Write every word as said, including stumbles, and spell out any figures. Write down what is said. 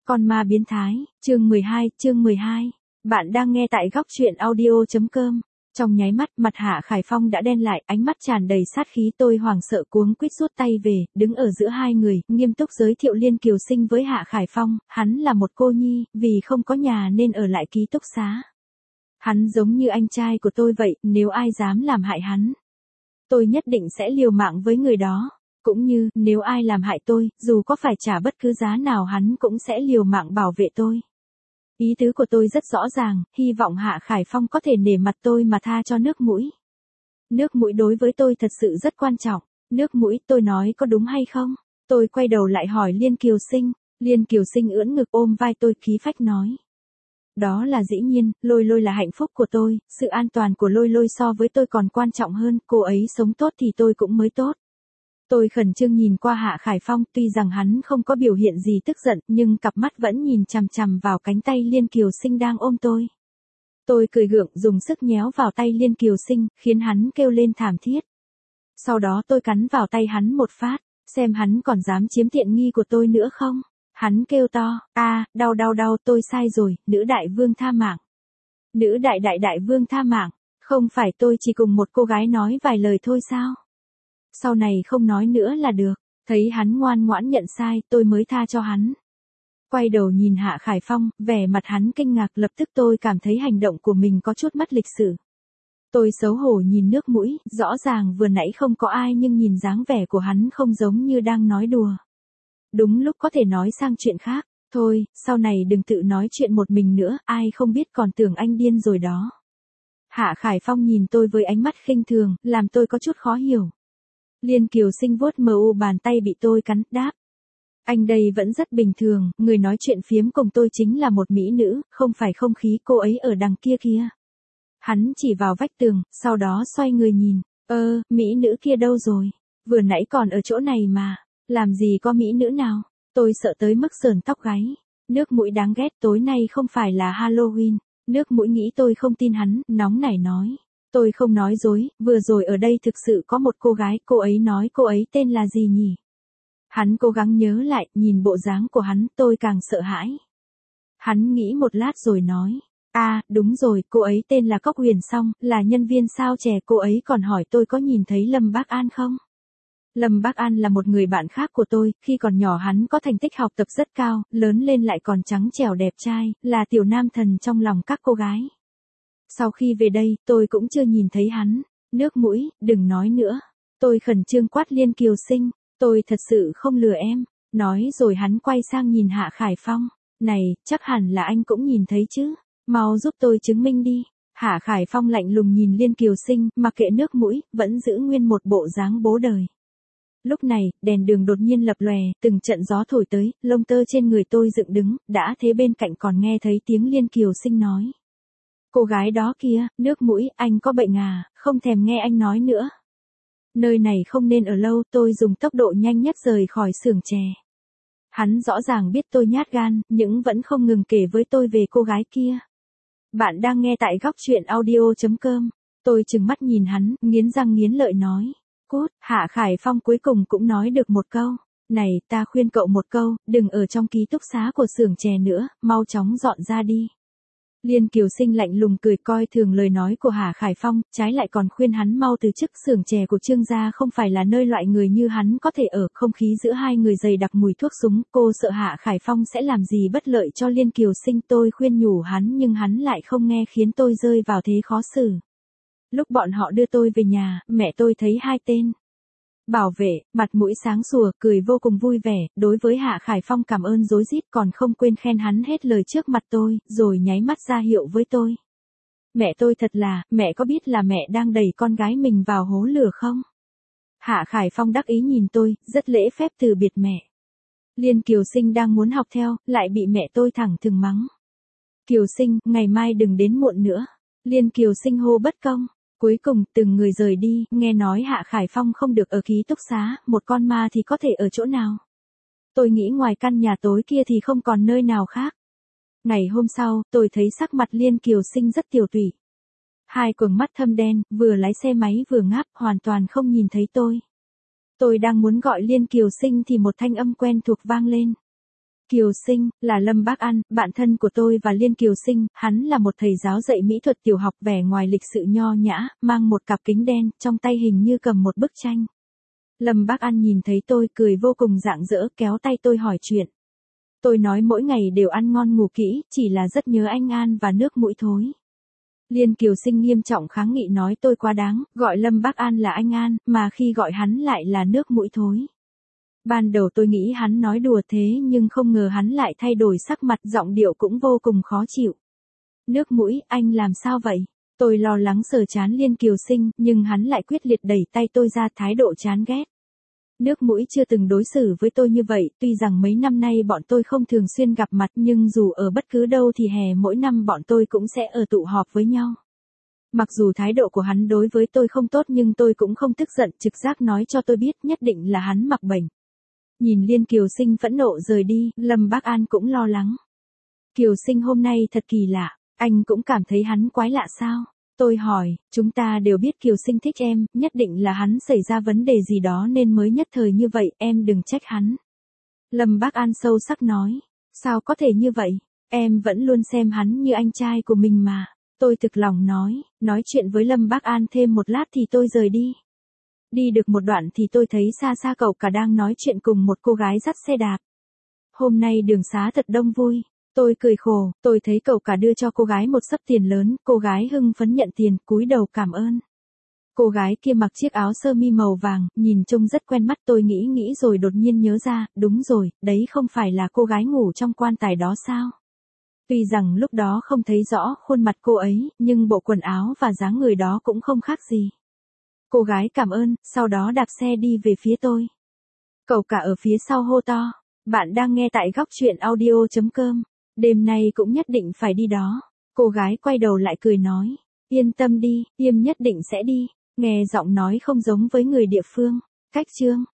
Con ma biến thái, chương mười hai, chương mười hai. Bạn đang nghe tại góc truyện audio chấm com. Trong nháy mắt, mặt Hạ Khải Phong đã đen lại, ánh mắt tràn đầy sát khí. Tôi hoảng sợ cuống quýt rút tay về, đứng ở giữa hai người, nghiêm túc giới thiệu Liên Kiều Sinh với Hạ Khải Phong. Hắn là một cô nhi, vì không có nhà nên ở lại ký túc xá. Hắn giống như anh trai của tôi vậy, nếu ai dám làm hại hắn, tôi nhất định sẽ liều mạng với người đó. Cũng như, nếu ai làm hại tôi, dù có phải trả bất cứ giá nào hắn cũng sẽ liều mạng bảo vệ tôi. Ý tứ của tôi rất rõ ràng, hy vọng Hạ Khải Phong có thể nể mặt tôi mà tha cho nước mũi. Nước mũi đối với tôi thật sự rất quan trọng. Nước mũi, tôi nói có đúng hay không? Tôi quay đầu lại hỏi Liên Kiều Sinh. Liên Kiều Sinh ưỡn ngực ôm vai tôi khí phách nói. Đó là dĩ nhiên, Lôi Lôi là hạnh phúc của tôi, sự an toàn của Lôi Lôi so với tôi còn quan trọng hơn, cô ấy sống tốt thì tôi cũng mới tốt. Tôi khẩn trương nhìn qua Hạ Khải Phong, tuy rằng hắn không có biểu hiện gì tức giận, nhưng cặp mắt vẫn nhìn chằm chằm vào cánh tay Liên Kiều Sinh đang ôm tôi. Tôi cười gượng, dùng sức nhéo vào tay Liên Kiều Sinh, khiến hắn kêu lên thảm thiết. Sau đó tôi cắn vào tay hắn một phát, xem hắn còn dám chiếm tiện nghi của tôi nữa không. Hắn kêu to, a, đau đau đau, tôi sai rồi, nữ đại vương tha mạng. Nữ đại đại đại vương tha mạng, không phải tôi chỉ cùng một cô gái nói vài lời thôi sao? Sau này không nói nữa là được. Thấy hắn ngoan ngoãn nhận sai, tôi mới tha cho hắn. Quay đầu nhìn Hạ Khải Phong, vẻ mặt hắn kinh ngạc, lập tức tôi cảm thấy hành động của mình có chút mất lịch sự. Tôi xấu hổ nhìn nước mũi, rõ ràng vừa nãy không có ai nhưng nhìn dáng vẻ của hắn không giống như đang nói đùa. Đúng lúc có thể nói sang chuyện khác. Thôi, sau này đừng tự nói chuyện một mình nữa, ai không biết còn tưởng anh điên rồi đó. Hạ Khải Phong nhìn tôi với ánh mắt khinh thường, làm tôi có chút khó hiểu. Liên Kiều Sinh vuốt mờ u bàn tay bị tôi cắn, đáp. Anh đây vẫn rất bình thường, người nói chuyện phiếm cùng tôi chính là một mỹ nữ, không phải không khí, cô ấy ở đằng kia kia. Hắn chỉ vào vách tường, sau đó xoay người nhìn, ơ, mỹ nữ kia đâu rồi? Vừa nãy còn ở chỗ này mà, làm gì có mỹ nữ nào? Tôi sợ tới mức sờn tóc gáy. Nước mũi đáng ghét, tối nay không phải là Halloween. Nước mũi nghĩ tôi không tin hắn, nóng nảy nói. Tôi không nói dối, vừa rồi ở đây thực sự có một cô gái, cô ấy nói cô ấy tên là gì nhỉ? Hắn cố gắng nhớ lại, nhìn bộ dáng của hắn, tôi càng sợ hãi. Hắn nghĩ một lát rồi nói, a, à, đúng rồi, cô ấy tên là Cốc Huyền Song, là nhân viên sao chè, cô ấy còn hỏi tôi có nhìn thấy Lâm Bác An không? Lâm Bác An là một người bạn khác của tôi, khi còn nhỏ hắn có thành tích học tập rất cao, lớn lên lại còn trắng trẻo đẹp trai, là tiểu nam thần trong lòng các cô gái. Sau khi về đây, tôi cũng chưa nhìn thấy hắn. Nước mũi, đừng nói nữa. Tôi khẩn trương quát Liên Kiều Sinh. Tôi thật sự không lừa em. Nói rồi hắn quay sang nhìn Hạ Khải Phong. Này, chắc hẳn là anh cũng nhìn thấy chứ. Mau giúp tôi chứng minh đi. Hạ Khải Phong lạnh lùng nhìn Liên Kiều Sinh, mặc kệ nước mũi, vẫn giữ nguyên một bộ dáng bố đời. Lúc này, đèn đường đột nhiên lập lòe, từng trận gió thổi tới, lông tơ trên người tôi dựng đứng, đã thế bên cạnh còn nghe thấy tiếng Liên Kiều Sinh nói. Cô gái đó kia, nước mũi, anh có bệnh à, không thèm nghe anh nói nữa. Nơi này không nên ở lâu, tôi dùng tốc độ nhanh nhất rời khỏi xưởng chè. Hắn rõ ràng biết tôi nhát gan, nhưng vẫn không ngừng kể với tôi về cô gái kia. Bạn đang nghe tại góc truyện audio chấm com. Tôi trừng mắt nhìn hắn, nghiến răng nghiến lợi nói. Cút, Hạ Khải Phong cuối cùng cũng nói được một câu. Này, ta khuyên cậu một câu, đừng ở trong ký túc xá của xưởng chè nữa, mau chóng dọn ra đi. Liên Kiều Sinh lạnh lùng cười coi thường lời nói của Hạ Khải Phong, trái lại còn khuyên hắn mau từ chức. Xưởng chè của Trương gia không phải là nơi loại người như hắn có thể ở. Không khí giữa hai người dày đặc mùi thuốc súng, cô sợ Hạ Khải Phong sẽ làm gì bất lợi cho Liên Kiều Sinh. Tôi khuyên nhủ hắn nhưng hắn lại không nghe, khiến tôi rơi vào thế khó xử. Lúc bọn họ đưa tôi về nhà, mẹ tôi thấy hai tên bảo vệ, mặt mũi sáng sủa, cười vô cùng vui vẻ, đối với Hạ Khải Phong cảm ơn rối rít, còn không quên khen hắn hết lời trước mặt tôi, rồi nháy mắt ra hiệu với tôi. Mẹ tôi thật là, mẹ có biết là mẹ đang đẩy con gái mình vào hố lửa không? Hạ Khải Phong đắc ý nhìn tôi, rất lễ phép từ biệt mẹ. Liên Kiều Sinh đang muốn học theo, lại bị mẹ tôi thẳng thừng mắng. Kiều Sinh, ngày mai đừng đến muộn nữa. Liên Kiều Sinh hô bất công. Cuối cùng, từng người rời đi, nghe nói Hạ Khải Phong không được ở ký túc xá, một con ma thì có thể ở chỗ nào. Tôi nghĩ ngoài căn nhà tối kia thì không còn nơi nào khác. Ngày hôm sau, tôi thấy sắc mặt Liên Kiều Sinh rất tiều tụy. Hai quầng mắt thâm đen, vừa lái xe máy vừa ngáp, hoàn toàn không nhìn thấy tôi. Tôi đang muốn gọi Liên Kiều Sinh thì một thanh âm quen thuộc vang lên. Kiều Sinh, là Lâm Bác An, bạn thân của tôi và Liên Kiều Sinh, hắn là một thầy giáo dạy mỹ thuật tiểu học, vẻ ngoài lịch sự nho nhã, mang một cặp kính đen, trong tay hình như cầm một bức tranh. Lâm Bác An nhìn thấy tôi cười vô cùng rạng rỡ, kéo tay tôi hỏi chuyện. Tôi nói mỗi ngày đều ăn ngon ngủ kỹ, chỉ là rất nhớ anh An và nước mũi thối. Liên Kiều Sinh nghiêm trọng kháng nghị nói tôi quá đáng, gọi Lâm Bác An là anh An, mà khi gọi hắn lại là nước mũi thối. Ban đầu tôi nghĩ hắn nói đùa thế nhưng không ngờ hắn lại thay đổi sắc mặt, giọng điệu cũng vô cùng khó chịu. Nước mũi, anh làm sao vậy? Tôi lo lắng sờ trán Liên Kiều Sinh, nhưng hắn lại quyết liệt đẩy tay tôi ra, thái độ chán ghét. Nước mũi chưa từng đối xử với tôi như vậy, tuy rằng mấy năm nay bọn tôi không thường xuyên gặp mặt nhưng dù ở bất cứ đâu thì hè mỗi năm bọn tôi cũng sẽ ở tụ họp với nhau. Mặc dù thái độ của hắn đối với tôi không tốt nhưng tôi cũng không tức giận, trực giác nói cho tôi biết nhất định là hắn mặc bệnh. Nhìn Liên Kiều Sinh phẫn nộ rời đi, Lâm Bác An cũng lo lắng. Kiều Sinh hôm nay thật kỳ lạ, anh cũng cảm thấy hắn quái lạ sao? Tôi hỏi, chúng ta đều biết Kiều Sinh thích em, nhất định là hắn xảy ra vấn đề gì đó nên mới nhất thời như vậy, em đừng trách hắn. Lâm Bác An sâu sắc nói, sao có thể như vậy, em vẫn luôn xem hắn như anh trai của mình mà. Tôi thực lòng nói, nói chuyện với Lâm Bác An thêm một lát thì tôi rời đi. Đi được một đoạn thì tôi thấy xa xa cậu cả đang nói chuyện cùng một cô gái dắt xe đạp. Hôm nay đường xá thật đông vui. Tôi cười khổ, tôi thấy cậu cả đưa cho cô gái một xấp tiền lớn, cô gái hưng phấn nhận tiền, cúi đầu cảm ơn. Cô gái kia mặc chiếc áo sơ mi màu vàng, nhìn trông rất quen mắt, tôi nghĩ nghĩ rồi đột nhiên nhớ ra, đúng rồi, đấy không phải là cô gái ngủ trong quan tài đó sao? Tuy rằng lúc đó không thấy rõ khuôn mặt cô ấy, nhưng bộ quần áo và dáng người đó cũng không khác gì. Cô gái cảm ơn, sau đó đạp xe đi về phía tôi. Cậu cả ở phía sau hô to, bạn đang nghe tại góc truyện audio chấm com. Đêm nay cũng nhất định phải đi đó. Cô gái quay đầu lại cười nói, yên tâm đi, Yêm nhất định sẽ đi. Nghe giọng nói không giống với người địa phương. Cách chương